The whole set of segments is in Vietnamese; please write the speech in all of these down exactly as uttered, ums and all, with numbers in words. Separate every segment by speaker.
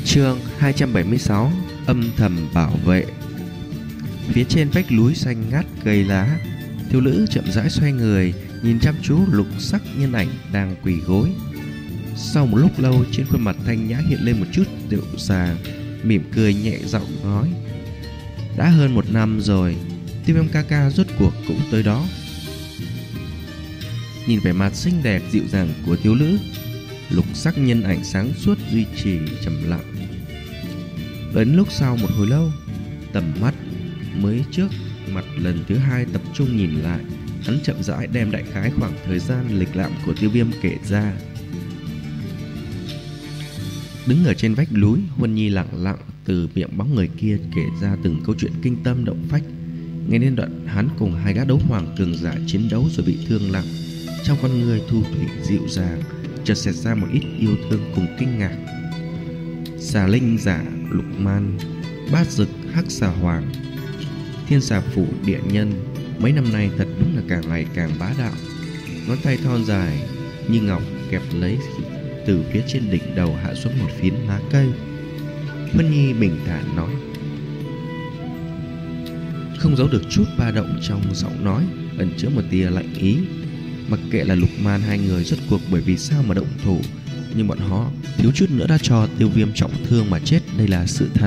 Speaker 1: Chương hai trăm bảy mươi sáu. Âm thầm bảo vệ. Phía trên vách núi xanh ngát cây lá, thiếu nữ chậm rãi xoay người, nhìn chăm chú lục sắc nhân ảnh đang quỳ gối. Sau một lúc lâu, trên khuôn mặt thanh nhã hiện lên một chút dịu dàng, mỉm cười nhẹ giọng nói: đã hơn một năm rồi, Tiêu Viêm ca ca rốt cuộc cũng tới đó. Nhìn vẻ mặt xinh đẹp dịu dàng của thiếu nữ, lục sắc nhân ảnh sáng suốt duy trì trầm lặng. Đến lúc sau một hồi lâu, tầm mắt mới trước mặt lần thứ hai tập trung nhìn lại, hắn chậm rãi đem đại khái khoảng thời gian lịch lãm của Tiêu Viêm kể ra. Đứng ở trên vách núi, Huân Nhi lặng lặng từ miệng bóng người kia kể ra từng câu chuyện kinh tâm động phách. Nghe đến đoạn hắn cùng hai gã đấu hoàng cường giả chiến đấu rồi bị thương nặng, trong con người thu thủy dịu dàng chợt xẹt ra một ít yêu thương cùng kinh ngạc. Xà linh giả Lục Man, bát dực hắc xà hoàng, thiên xà phủ địa nhân, mấy năm nay thật đúng là càng ngày càng bá đạo. Ngón tay thon dài như ngọc kẹp lấy từ phía trên đỉnh đầu hạ xuống một phiến lá cây. Huân Nhi bình thản nói, không giấu được chút ba động trong giọng nói, ẩn chứa một tia lạnh ý. Mặc kệ là Lục Man hai người rốt cuộc bởi vì sao mà động thủ, nhưng bọn họ thiếu chút nữa đã cho Tiêu Viêm trọng thương mà chết, đây là sự thật.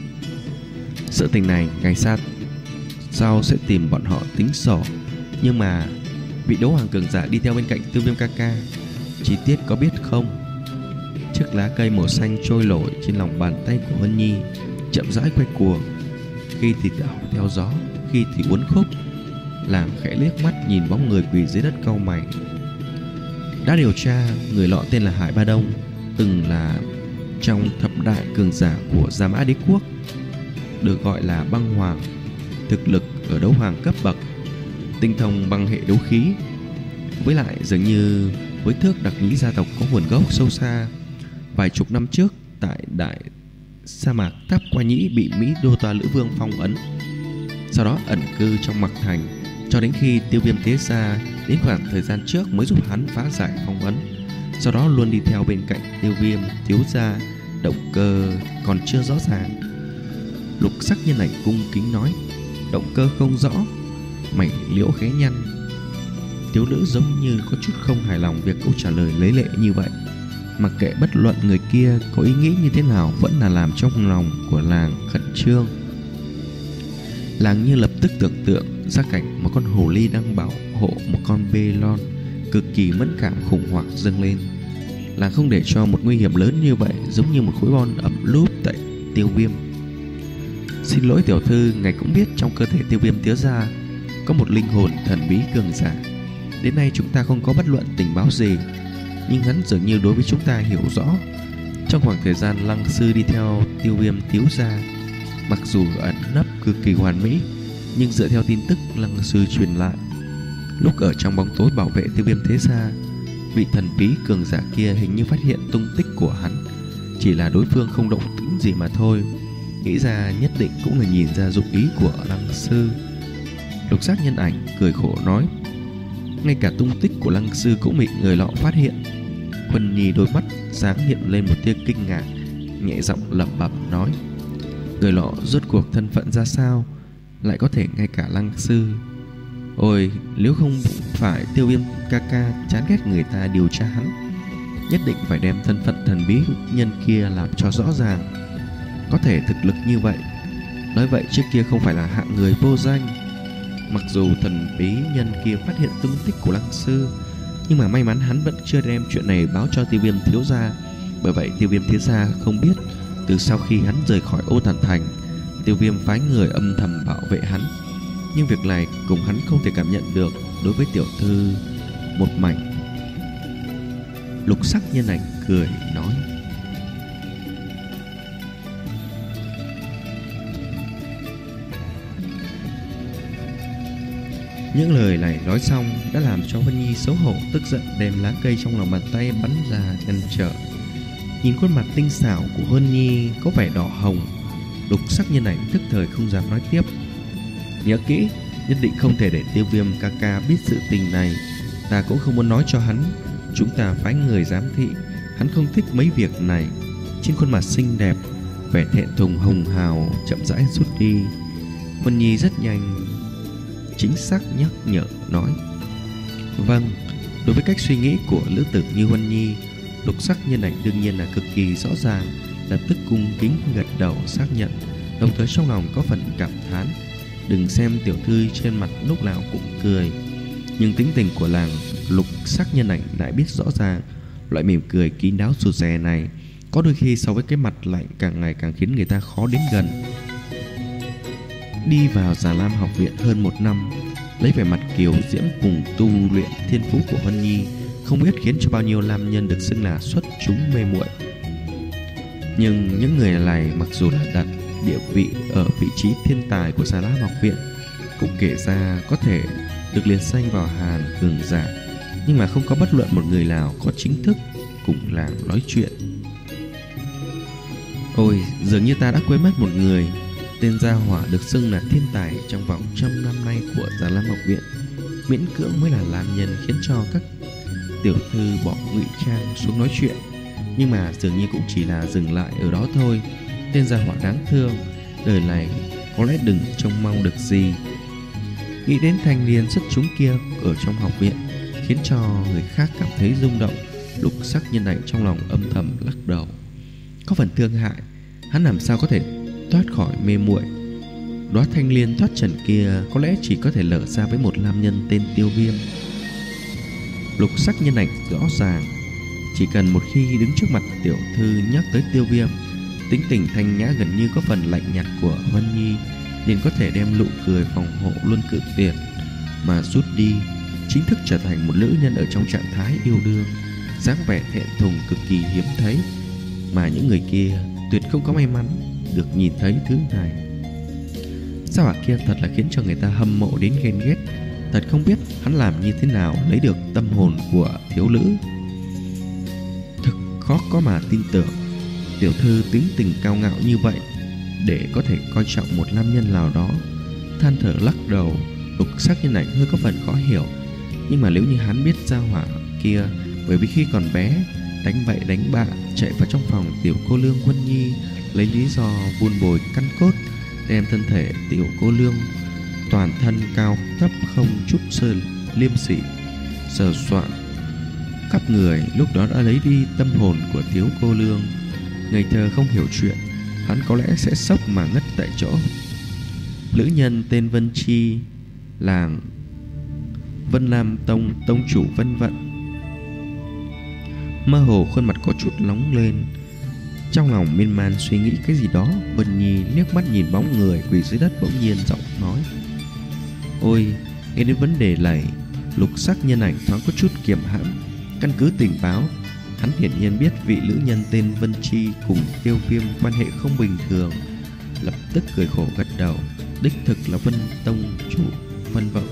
Speaker 1: Sự tình này ngày sau sau sẽ tìm bọn họ tính sổ. Nhưng mà vị đấu hoàng cường giả đi theo bên cạnh Tiêu Viêm ca ca, chi tiết có biết không? Chiếc lá cây màu xanh trôi nổi trên lòng bàn tay của Huân Nhi, chậm rãi quay cuồng, khi thì đảo theo gió, khi thì uốn khúc. Làm khẽ liếc mắt nhìn bóng người quỳ dưới đất cau mày. Đã điều tra, người lọ tên là Hải Ba Đông, từng là trong thập đại cường giả của Gia Mã Đế Quốc, được gọi là băng hoàng, thực lực ở đấu hoàng cấp bậc, tinh thông băng hệ đấu khí. Với lại dường như với thước đặc nhĩ gia tộc có nguồn gốc sâu xa. Vài chục năm trước, tại đại sa mạc Tháp Qua Nhĩ bị Mỹ Đô Toa Lữ Vương phong ấn, sau đó ẩn cư trong Mạc Thành cho đến khi Tiêu Viêm tế ra đến khoảng thời gian trước mới giúp hắn phá giải phong ấn. Sau đó luôn đi theo bên cạnh Tiêu Viêm thiếu gia, động cơ còn chưa rõ ràng. Lục sắc nhân ảnh cung kính nói, động cơ không rõ. Mày liễu khẽ nhăn. Thiếu nữ giống như có chút không hài lòng việc câu trả lời lấy lệ như vậy. Mặc kệ bất luận người kia có ý nghĩ như thế nào, vẫn là làm trong lòng của làng khẩn trương. Làng như lập tức tưởng tượng ra cảnh một con hồ ly đang bảo hộ một con bê lon, cực kỳ mẫn cảm khủng hoảng dâng lên. Làng không để cho một nguy hiểm lớn như vậy giống như một khối bom ẩm lúp tại Tiêu Viêm. Xin lỗi tiểu thư, ngài cũng biết trong cơ thể Tiêu Viêm thiếu gia có một linh hồn thần bí cường giả. Đến nay chúng ta không có bất luận tình báo gì, nhưng hắn dường như đối với chúng ta hiểu rõ. Trong khoảng thời gian Lăng sư đi theo Tiêu Viêm thiếu gia, mặc dù ẩn nấp cực kỳ hoàn mỹ, nhưng dựa theo tin tức Lăng sư truyền lại, lúc ở trong bóng tối bảo vệ Tiêu Viêm thế gia, vị thần bí cường giả kia hình như phát hiện tung tích của hắn, chỉ là đối phương không động tĩnh gì mà thôi. Nghĩ ra nhất định cũng là nhìn ra dụng ý của Lăng sư. Lục sắc nhân ảnh cười khổ nói, ngay cả tung tích của Lăng sư cũng bị người lọ phát hiện. Huân Nhi đôi mắt sáng hiện lên một tia kinh ngạc, nhẹ giọng lẩm bẩm nói, người lọ rốt cuộc thân phận ra sao, lại có thể ngay cả Lăng sư. Ôi, nếu không phải Tiêu Viêm ca ca chán ghét người ta điều tra hắn, nhất định phải đem thân phận thần bí nhân kia làm cho rõ ràng. Có thể thực lực như vậy, nói vậy trước kia không phải là hạng người vô danh. Mặc dù thần bí nhân kia phát hiện tung tích của Lăng sư, nhưng mà may mắn hắn vẫn chưa đem chuyện này báo cho Tiêu Viêm thiếu gia. Bởi vậy Tiêu Viêm thiếu gia không biết, từ sau khi hắn rời khỏi Ô Tản Thành, Tiêu Viêm phái người âm thầm bảo vệ hắn. Nhưng việc này cùng hắn không thể cảm nhận được. Đối với tiểu thư một mảnh. Lục sắc nhân ảnh cười nói, những lời này nói xong đã làm cho Vân Nhi xấu hổ tức giận, đem lá cây trong lòng bàn tay bắn ra ngăn trở. Nhìn khuôn mặt tinh xảo của Vân Nhi có vẻ đỏ hồng, lục sắc nhân ảnh tức thời không dám nói tiếp. Nhớ kỹ, nhất định không thể để Tiêu Viêm ca ca biết sự tình này. Ta cũng không muốn nói cho hắn. Chúng ta phái người giám thị, hắn không thích mấy việc này. Trên khuôn mặt xinh đẹp, vẻ thẹn thùng hồng hào chậm rãi rút đi. Huân Nhi rất nhanh chính xác nhắc nhở nói: "Vâng." Đối với cách suy nghĩ của lữ tử như Huân Nhi, Lục Sắc Nhân Ảnh đương nhiên là cực kỳ rõ ràng, lập tức cung kính gật đầu xác nhận, đồng thời trong lòng có phần cảm thán. Đừng xem tiểu thư trên mặt lúc nào cũng cười, nhưng tính tình của làng Lục Sắc Nhân Ảnh lại biết rõ ràng. Loại mỉm cười kín đáo rụt rè này có đôi khi so với cái mặt lạnh càng ngày càng khiến người ta khó đến gần. Đi vào Già Lam học viện hơn một năm, lấy vẻ mặt kiều diễm cùng tu luyện thiên phú của Huân Nhi, không biết khiến cho bao nhiêu nam nhân được xưng là xuất chúng mê muội. Nhưng những người này mặc dù là đặt địa vị ở vị trí thiên tài của Già Lam học viện, cũng kể ra có thể được liệt danh vào hàng cường giả, nhưng mà không có bất luận một người nào có chính thức cùng làng nói chuyện. Ôi, dường như ta đã quên mất một người. Tên gia hỏa được xưng là thiên tài trong vòng trăm năm nay của Già Lam học viện, miễn cưỡng mới là làm nhân khiến cho các tiểu thư bỏ ngụy trang xuống nói chuyện, nhưng mà dường như cũng chỉ là dừng lại ở đó thôi. Tên gia hỏa đáng thương, đời này có lẽ đừng trông mong được gì. Nghĩ đến thanh niên xuất chúng kia ở trong học viện, khiến cho người khác cảm thấy rung động. Lục Sắc Nhân Ảnh trong lòng âm thầm lắc đầu, có phần thương hại. Hắn làm sao có thể thoát khỏi mê muội? Đóa thanh liên thoát trần kia có lẽ chỉ có thể lở ra với một nam nhân tên Tiêu Viêm. Lục Sắc Nhân Ảnh rõ ràng, chỉ cần một khi đứng trước mặt tiểu thư nhắc tới Tiêu Viêm, tính tình thanh nhã gần như có phần lạnh nhạt của Huân Nhi liền có thể đem nụ cười phòng hộ luôn cự tuyệt mà rút đi, chính thức trở thành một nữ nhân ở trong trạng thái yêu đương, dáng vẻ thẹn thùng cực kỳ hiếm thấy, mà những người kia tuyệt không có may mắn được nhìn thấy thứ này. Sao hỏa kia thật là khiến cho người ta hâm mộ đến ghen ghét. Thật không biết hắn làm như thế nào lấy được tâm hồn của thiếu nữ. Thực khó có mà tin tưởng tiểu thư tính tình cao ngạo như vậy để có thể coi trọng một nam nhân nào đó. Than thở lắc đầu, Lục Sắc Nhân Ảnh hơi có phần khó hiểu. Nhưng mà nếu như hắn biết gia hỏa kia bởi vì khi còn bé đánh bậy đánh bạ chạy vào trong phòng tiểu cô lương Huân Nhi, lấy lý do vun bồi căn cốt, đem thân thể tiểu cô lương toàn thân cao thấp không chút sơ liêm sỉ sờ soạn khắp người, lúc đó đã lấy đi tâm hồn của thiếu cô lương. Ngây thơ không hiểu chuyện, hắn có lẽ sẽ sốc mà ngất tại chỗ. Nữ nhân tên Vân Chi, làng Vân Lam Tông tông chủ Vân Vận, mơ hồ khuôn mặt có chút nóng lên, trong lòng miên man suy nghĩ cái gì đó. Vân Nhi liếc mắt nhìn bóng người quỳ dưới đất, bỗng nhiên giọng nói: "Ôi." Nghe đến vấn đề này, Lục Sắc Nhân Ảnh thoáng có chút kiềm hãm. Căn cứ tình báo, hắn hiển nhiên biết vị nữ nhân tên Vân Chi cùng Tiêu Viêm quan hệ không bình thường, lập tức cười khổ gật đầu, đích thực là Vân tông chủ Vân Vận.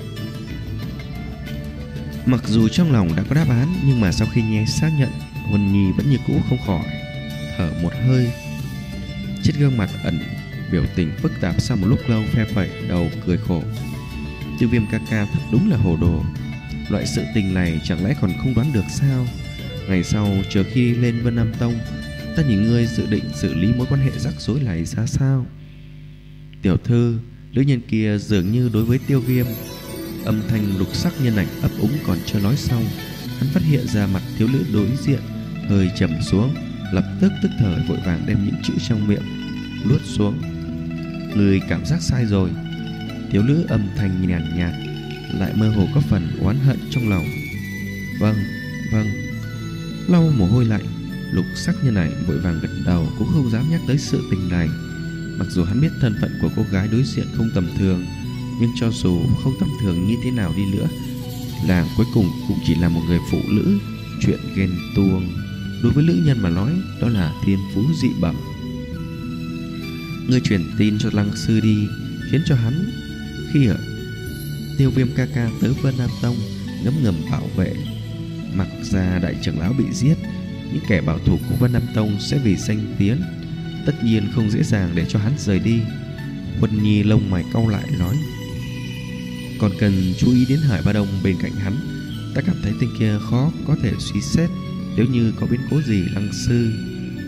Speaker 1: Mặc dù trong lòng đã có đáp án, nhưng mà sau khi nghe xác nhận, Huân Nhi vẫn như cũ không khỏi thở một hơi. Trên gương mặt ẩn biểu tình phức tạp, sau một lúc lâu phe phẩy đầu cười khổ: "Tiêu Viêm ca ca thật đúng là hồ đồ. Loại sự tình này chẳng lẽ còn không đoán được sao? Ngày sau chờ khi lên Vân Nam Tông, ta nhìn ngươi dự định xử lý mối quan hệ rắc rối này ra sao?" "Tiểu thư." Nữ nhân kia dường như đối với Tiêu Viêm. Âm thanh Lục Sắc Nhân Ảnh ấp úng còn chưa nói xong, hắn phát hiện ra mặt thiếu nữ đối diện hơi trầm xuống, lập tức tức thời vội vàng đem những chữ trong miệng luốt xuống. "Người cảm giác sai rồi." Thiếu nữ âm thanh nhàn nhạt, nhạt lại mơ hồ có phần oán hận trong lòng. "Vâng, vâng." Lau mồ hôi lạnh, Lục Sắc Nhân Ảnh vội vàng gật đầu, cũng không dám nhắc tới sự tình này. Mặc dù hắn biết thân phận của cô gái đối diện không tầm thường, nhưng cho dù không tầm thường như thế nào đi nữa, nàng cuối cùng cũng chỉ là một người phụ nữ. Chuyện ghen tuông đối với nữ nhân mà nói, đó là thiên phú dị bẩm. Ngươi truyền tin cho Lăng sư đi, khiến cho hắn khi ở Tiêu Viêm ca ca tới Vân Nam Tông ngấm ngầm bảo vệ. Mặc ra đại trưởng lão bị giết, những kẻ bảo thủ của Vân Nam Tông sẽ vì danh tiếng, tất nhiên không dễ dàng để cho hắn rời đi. Huân Nhi lông mày cau lại nói: "Còn cần chú ý đến Hải Ba Đông bên cạnh hắn. Ta cảm thấy tên kia khó có thể suy xét. Nếu như có biến cố gì, Lăng sư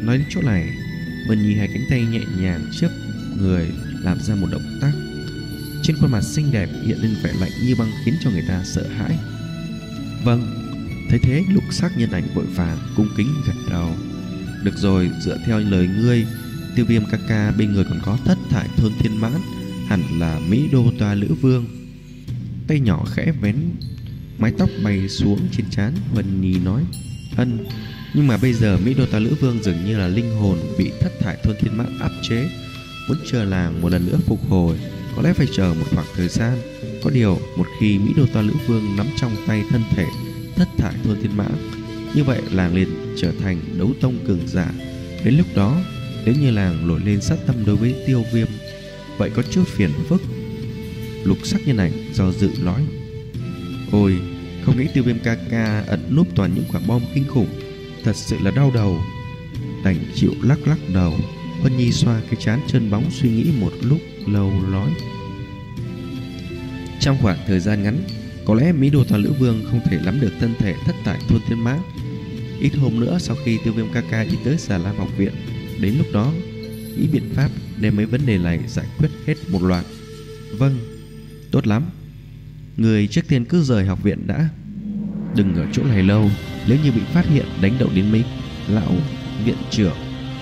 Speaker 1: Nói đến chỗ này, Vân Nhi hai cánh tay nhẹ nhàng trước người làm ra một động tác. Trên khuôn mặt xinh đẹp hiện lên vẻ lạnh như băng khiến cho người ta sợ hãi. Vâng. Thấy thế, Lục Sắc Nhân Ảnh vội vàng cung kính gật đầu. Được rồi, dựa theo lời ngươi, Tiêu Viêm ca ca bên người còn có Thất Thải Thôn Thiên Mãn, hẳn là Mỹ Đô Toa Lữ Vương. Tay nhỏ khẽ vén mái tóc bay xuống trên trán, Vân Nhi nói: Ân, nhưng mà bây giờ Mỹ Đô Toa Lữ Vương dường như là linh hồn bị Thất Thải Thôn Thiên Mãn áp chế, muốn chờ làng một lần nữa phục hồi, có lẽ phải chờ một khoảng thời gian. Có điều, một khi Mỹ Đô Toa Lữ Vương nắm trong tay thân thể Thất Thải Thôn Thiên Mãn, như vậy làng liền trở thành đấu tông cường giả. Đến lúc đó, nếu như làng nổi lên sát tâm đối với Tiêu Viêm, vậy có chút phiền phức. Lục Sắc Nhân Ảnh do dự nói: Ôi, không nghĩ Tiêu Viêm ca ca ẩn núp toàn những quả bom kinh khủng, thật sự là đau đầu. Đành chịu lắc lắc đầu. Vân Nhi xoa cái trán trơn bóng suy nghĩ một lúc lâu nói: Trong khoảng thời gian ngắn, có lẽ Mỹ Đô Toa Lữ Vương không thể nắm được thân thể Thất Thải Thôn Thiên Mãn. Ít hôm nữa sau khi Tiêu Viêm ca ca đi tới Xà Lam học viện, đến lúc đó nghĩ biện pháp đem mấy vấn đề này giải quyết hết một loạt. Vâng, tốt lắm. Người trước tiên cứ rời học viện đã, đừng ở chỗ này lâu, nếu như bị phát hiện đánh động đến mấy lão viện trưởng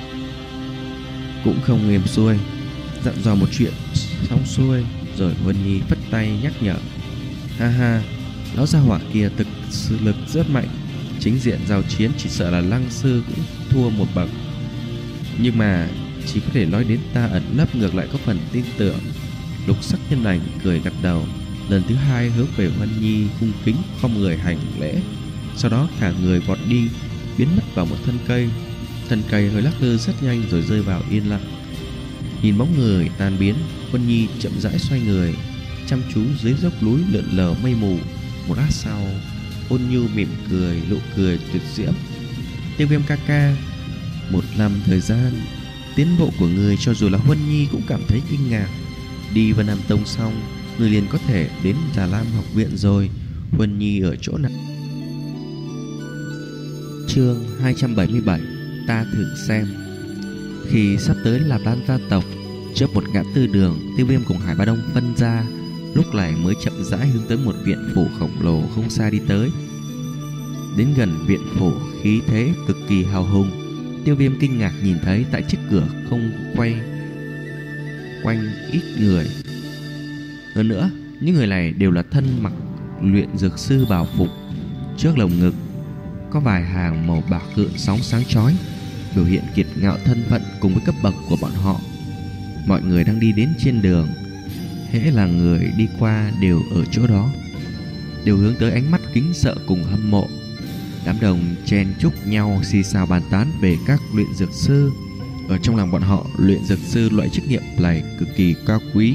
Speaker 1: cũng không êm xuôi. Dặn dò một chuyện xong xuôi rồi Vân Nhi phất tay nhắc nhở: Ha ha, lão gia hỏa kia thực sự lực rất mạnh, chính diện giao chiến chỉ sợ là Lăng sư cũng thua một bậc. Nhưng mà chỉ có thể nói đến ta ẩn nấp ngược lại có phần tin tưởng. Lục Sắc Nhân Ảnh cười gật đầu, lần thứ hai hướng về Vân Nhi cung kính không người hành lễ, sau đó thả người vọt đi, biến mất vào một thân cây. Thân cây hơi lắc lư rất nhanh rồi rơi vào yên lặng. Nhìn bóng người tan biến, Vân Nhi chậm rãi xoay người, chăm chú dưới dốc núi lượn lờ mây mù. Một lát sau, ôn nhu mỉm cười, nụ cười tuyệt diễm: Tiêu Viêm ca ca, một năm thời gian, tiến bộ của người cho dù là Vân Nhi cũng cảm thấy kinh ngạc. Đi Vân Nam Tông xong, người liền có thể đến Già Lam học viện rồi. Vân Nhi ở chỗ nào? Chương hai trăm bảy mươi bảy: Ta thử xem. Khi sắp tới Lạp Lan gia tộc, trước một ngã tư đường, Tiêu Viêm cùng Hải Ba Đông phân ra, lúc này mới chậm rãi hướng tới một viện phủ khổng lồ không xa đi tới. Đến gần viện phủ, khí thế cực kỳ hào hùng. Tiêu Viêm kinh ngạc nhìn thấy tại trước cửa không quay quanh ít người. Hơn nữa, những người này đều là thân mặc luyện dược sư bảo phục. Trước lồng ngực có vài hàng màu bạc gợn sóng sáng chói, biểu hiện kiệt ngạo thân phận cùng với cấp bậc của bọn họ. Mọi người đang đi đến trên đường, hễ là người đi qua đều ở chỗ đó, đều hướng tới ánh mắt kính sợ cùng hâm mộ. Đám đồng chen chúc nhau xì xào bàn tán về các luyện dược sư. Ở trong lòng bọn họ, luyện dược sư loại chức nghiệp này cực kỳ cao quý.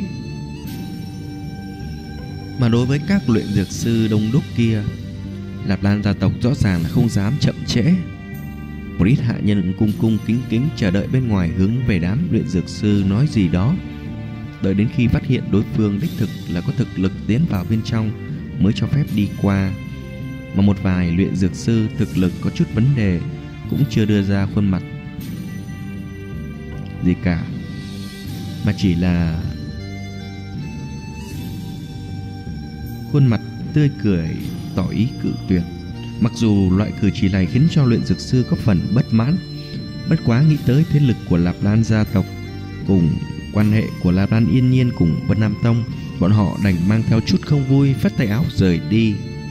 Speaker 1: Mà đối với các luyện dược sư đông đúc kia, Lạp Lan gia tộc rõ ràng là không dám chậm trễ. Một ít hạ nhân cung cung kính kính chờ đợi bên ngoài, hướng về đám luyện dược sư nói gì đó. Đợi đến khi phát hiện đối phương đích thực là có thực lực tiến vào bên trong mới cho phép đi qua. Mà một vài luyện dược sư thực lực có chút vấn đề cũng chưa đưa ra khuôn mặt gì cả, mà chỉ là khuôn mặt tươi cười tỏ ý cự tuyệt. Mặc dù loại cử chỉ này khiến cho luyện dược sư có phần bất mãn, bất quá nghĩ tới thế lực của Lạp Lan gia tộc cùng quan hệ của Lạp Lan Yên Nhiên cùng Vân Nam Tông, bọn họ đành mang theo chút không vui, phất tay áo rời đi.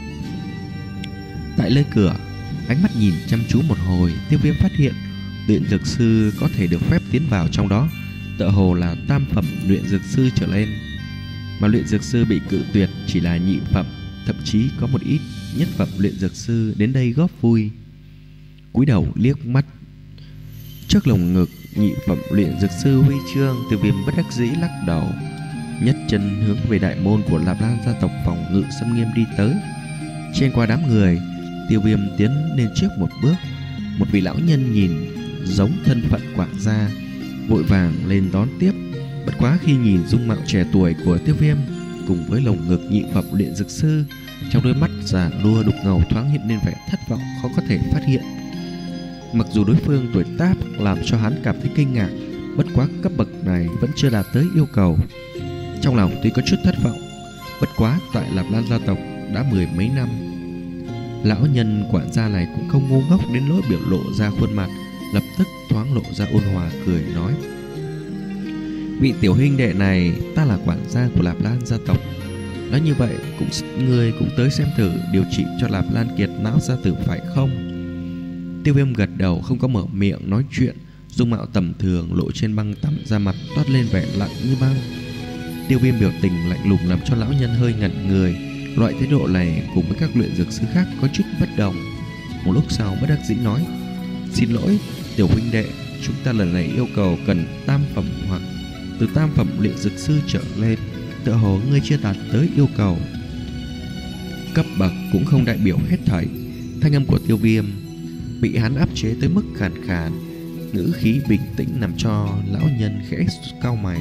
Speaker 1: Tại lơi cửa, ánh mắt nhìn chăm chú một hồi, Tiêu Viêm phát hiện luyện dược sư có thể được phép tiến vào trong đó tựa hồ là tam phẩm luyện dược sư trở lên, mà luyện dược sư bị cự tuyệt chỉ là nhị phẩm, thậm chí có một ít nhất phẩm luyện dược sư đến đây góp vui. Cúi đầu liếc mắt trước lồng ngực nhị phẩm luyện dược sư huy chương, Tiêu Viêm bất đắc dĩ lắc đầu, nhất chân hướng về đại môn của Lạp Lan gia tộc phòng ngự xâm nghiêm đi tới. Trên qua đám người, Tiêu Viêm tiến lên trước một bước. Một vị lão nhân nhìn giống thân phận quản gia, vội vàng lên đón tiếp. Bất quá khi nhìn dung mạo trẻ tuổi của Tiêu Viêm cùng với lồng ngực nhị phẩm luyện dược sư, trong đôi mắt già nua đục ngầu thoáng hiện lên vẻ thất vọng khó có thể phát hiện. Mặc dù đối phương tuổi tác làm cho hắn cảm thấy kinh ngạc, bất quá cấp bậc này vẫn chưa đạt tới yêu cầu. Trong lòng tuy có chút thất vọng, bất quá tại Lạp Lan gia tộc đã mười mấy năm, lão nhân quản gia này cũng không ngu ngốc đến nỗi biểu lộ ra khuôn mặt, lập tức thoáng lộ ra ôn hòa cười nói: vị tiểu huynh đệ này, ta là quản gia của Lạp Lan gia tộc. Nói như vậy, cũng người cũng tới xem thử điều trị cho Lạp Lan kiệt não gia tử phải không? Tiêu Viêm gật đầu, không có mở miệng nói chuyện. Dung mạo tầm thường lộ trên băng tắm da mặt toát lên vẻ lạnh như băng. Tiêu Viêm biểu tình lạnh lùng làm cho lão nhân hơi ngẩn người. Loại thái độ này cùng với các luyện dược sư khác có chút bất đồng. Một lúc sau bất đắc dĩ nói: xin lỗi tiểu huynh đệ, chúng ta lần này yêu cầu cần tam phẩm hoặc từ tam phẩm luyện dược sư trở lên. Tựa hồ ngươi chưa đạt tới yêu cầu. Cấp bậc cũng không đại biểu hết thảy. Thanh âm của Tiêu Viêm bị hắn áp chế tới mức khàn khàn, ngữ khí bình tĩnh làm cho lão nhân khẽ cau mày.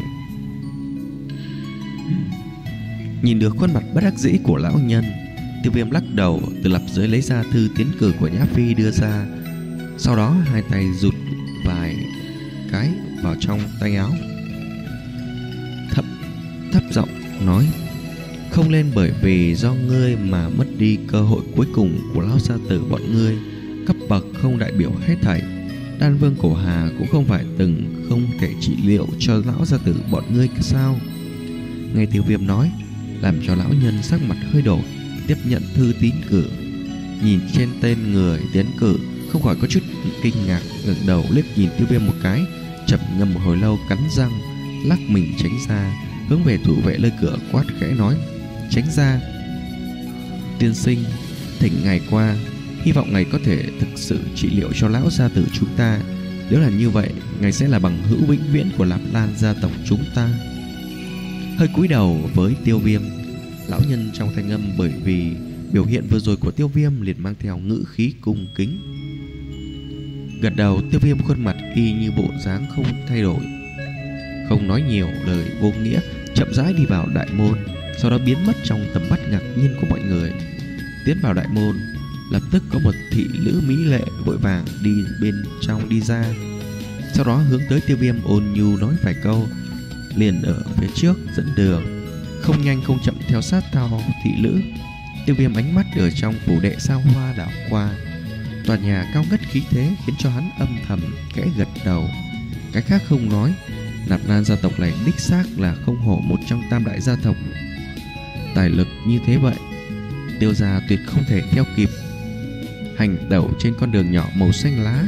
Speaker 1: Nhìn được khuôn mặt bất đắc dĩ của lão nhân, Tiêu Viêm lắc đầu, từ lặp dưới lấy ra thư tiến cử của Nhã Phi đưa ra. Sau đó hai tay rụt vài cái vào trong tay áo, thấp thấp giọng nói: không lên bởi vì do ngươi mà mất đi cơ hội cuối cùng của lão gia tử bọn ngươi. Cấp bậc không đại biểu hết thảy. Đan Vương Cổ Hà cũng không phải từng không thể trị liệu cho lão gia tử bọn ngươi sao? Nghe Tiêu Viêm nói, làm cho lão nhân sắc mặt hơi đổi, tiếp nhận thư tín cử, nhìn trên tên người tiến cử, không khỏi có chút kinh ngạc, ngẩng đầu liếc nhìn Tiêu Viêm một cái, chậm ngâm một hồi lâu, cắn răng lắc mình tránh ra, hướng về thủ vệ nơi cửa quát khẽ nói: tránh ra. Tiên sinh, thỉnh ngài qua, hy vọng ngài có thể thực sự trị liệu cho lão gia tử chúng ta. Nếu là như vậy, ngài sẽ là bằng hữu vĩnh viễn của Lạp Lan gia tộc chúng ta. Hơi cúi đầu với Tiêu Viêm, lão nhân trong thanh âm bởi vì biểu hiện vừa rồi của Tiêu Viêm liền mang theo ngữ khí cung kính. Gật đầu, Tiêu Viêm khuôn mặt y như bộ dáng không thay đổi, không nói nhiều lời vô nghĩa, chậm rãi đi vào đại môn, sau đó biến mất trong tầm mắt ngạc nhiên của mọi người. Tiến vào đại môn, lập tức có một thị nữ mỹ lệ vội vàng đi bên trong đi ra, sau đó hướng tới Tiêu Viêm ôn nhu nói vài câu, liền ở phía trước dẫn đường, không nhanh không chậm theo sát theo thị nữ. Tiêu Viêm ánh mắt ở trong phủ đệ sao hoa đảo qua, tòa nhà cao ngất khí thế khiến cho hắn âm thầm khẽ gật đầu. Cái khác không nói, Lạp Lan gia tộc này đích xác là không hổ một trong tam đại gia tộc. Tài lực như thế vậy, Tiêu gia tuyệt không thể theo kịp. Hành tẩu trên con đường nhỏ màu xanh lá,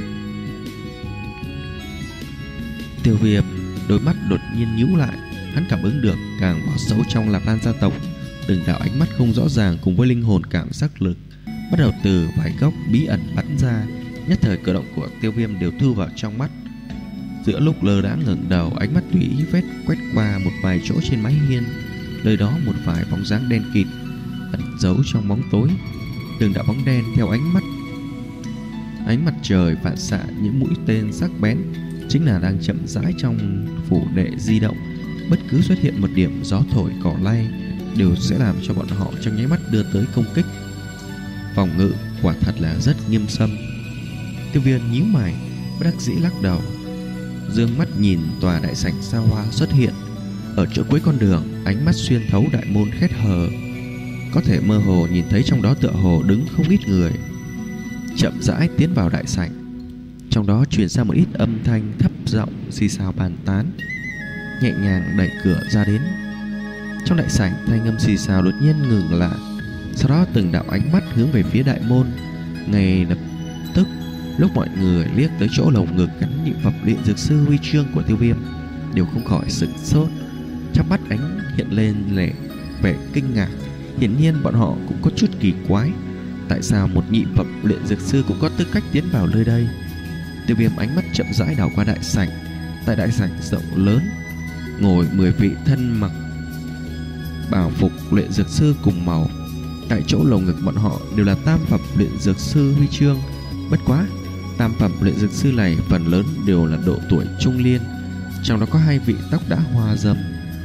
Speaker 1: Tiêu Viêm đôi mắt đột nhiên nhíu lại. Hắn cảm ứng được càng vào sâu trong Lạp Lan gia tộc, từng đạo ánh mắt không rõ ràng cùng với linh hồn cảm giác lực bắt đầu từ vài góc bí ẩn bắn ra. Nhất thời cử động của Tiêu Viêm đều thu vào trong mắt. Giữa lúc lơ đãng ngẩng đầu, ánh mắt tùy ý vết quét qua một vài chỗ trên mái hiên, nơi đó một vài bóng dáng đen kịt ẩn giấu trong bóng tối. Từng đạo bóng đen theo ánh mắt ánh mặt trời phản xạ những mũi tên sắc bén, chính là đang chậm rãi trong phủ đệ di động. Bất cứ xuất hiện một điểm gió thổi cỏ lay đều sẽ làm cho bọn họ trong nháy mắt đưa tới công kích. Phòng ngự quả thật là rất nghiêm sâm. Tiêu Viêm nhíu mày, bất đắc dĩ lắc đầu, dương mắt nhìn tòa đại sảnh xa hoa xuất hiện ở chỗ cuối con đường. Ánh mắt xuyên thấu đại môn khét hờ, có thể mơ hồ nhìn thấy trong đó tựa hồ đứng không ít người. Chậm rãi tiến vào đại sảnh, trong đó truyền ra một ít âm thanh thấp giọng xì xào bàn tán. Nhẹ nhàng đẩy cửa ra đến, trong đại sảnh thanh âm xì xào đột nhiên ngừng lại. Sau đó từng đạo ánh mắt hướng về phía đại môn. Ngay lập tức, lúc mọi người liếc tới chỗ lồng ngực gắn nhị phẩm luyện dược sư huy chương của Tiêu Viêm, đều không khỏi sửng sốt, trong mắt ánh hiện lên lệ vẻ kinh ngạc. Hiển nhiên bọn họ cũng có chút kỳ quái, tại sao một nhị phẩm luyện dược sư cũng có tư cách tiến vào nơi đây. Tiêu Viêm ánh mắt chậm rãi đảo qua đại sảnh. Tại đại sảnh rộng lớn, ngồi mười vị thân mặc bảo phục luyện dược sư cùng màu. Tại chỗ lồng ngực bọn họ đều là tam phẩm luyện dược sư huy chương. Bất quá, tam phẩm luyện dược sư này phần lớn đều là độ tuổi trung niên, trong đó có hai vị tóc đã hoa râm.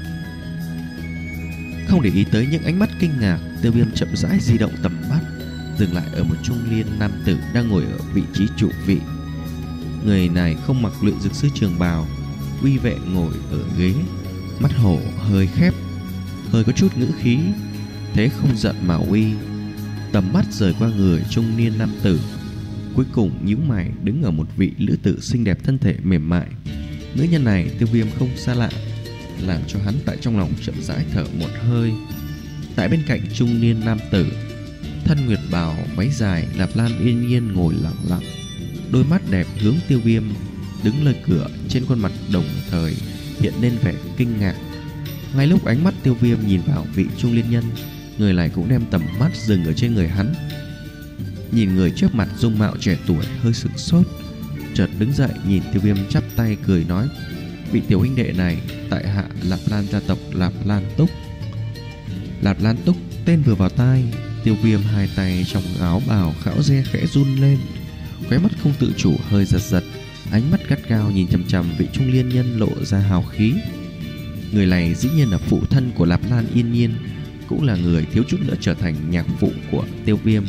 Speaker 1: Không để ý tới những ánh mắt kinh ngạc, Tiêu Viêm chậm rãi di động tầm mắt, dừng lại ở một trung niên nam tử đang ngồi ở vị trí chủ vị. Người này không mặc luyện dược sư trường bào, uy vệ ngồi ở ghế, mắt hổ hơi khép, hơi có chút ngữ khí, thế không giận mà uy. Tầm mắt rời qua người trung niên nam tử, cuối cùng nhíu mày đứng ở một vị nữ tử xinh đẹp thân thể mềm mại. Nữ nhân này Tiêu Viêm không xa lạ, làm cho hắn tại trong lòng chậm rãi thở một hơi. Tại bên cạnh trung niên nam tử, thân nguyệt bào váy dài Lạp Lan yên nhiên ngồi lặng lặng, đôi mắt đẹp hướng Tiêu Viêm đứng nơi cửa, trên khuôn mặt đồng thời hiện lên vẻ kinh ngạc. Ngay lúc ánh mắt Tiêu Viêm nhìn vào vị trung niên nhân, người này cũng đem tầm mắt dừng ở trên người hắn. Nhìn người trước mặt dung mạo trẻ tuổi hơi sửng sốt, chợt đứng dậy nhìn Tiêu Viêm chắp tay cười nói: vị tiểu huynh đệ này tại hạ Lạp Lan gia tộc Lạp Lan Túc. Lạp Lan Túc tên vừa vào tai, Tiêu Viêm hai tay trong áo bào khảo re khẽ run lên, khóe mắt không tự chủ hơi giật giật, ánh mắt gắt gao nhìn chằm chằm vị trung niên nhân lộ ra hào khí. Người này dĩ nhiên là phụ thân của Lạp Lan yên nhiên, cũng là người thiếu chút nữa trở thành nhạc phụ của Tiêu Viêm.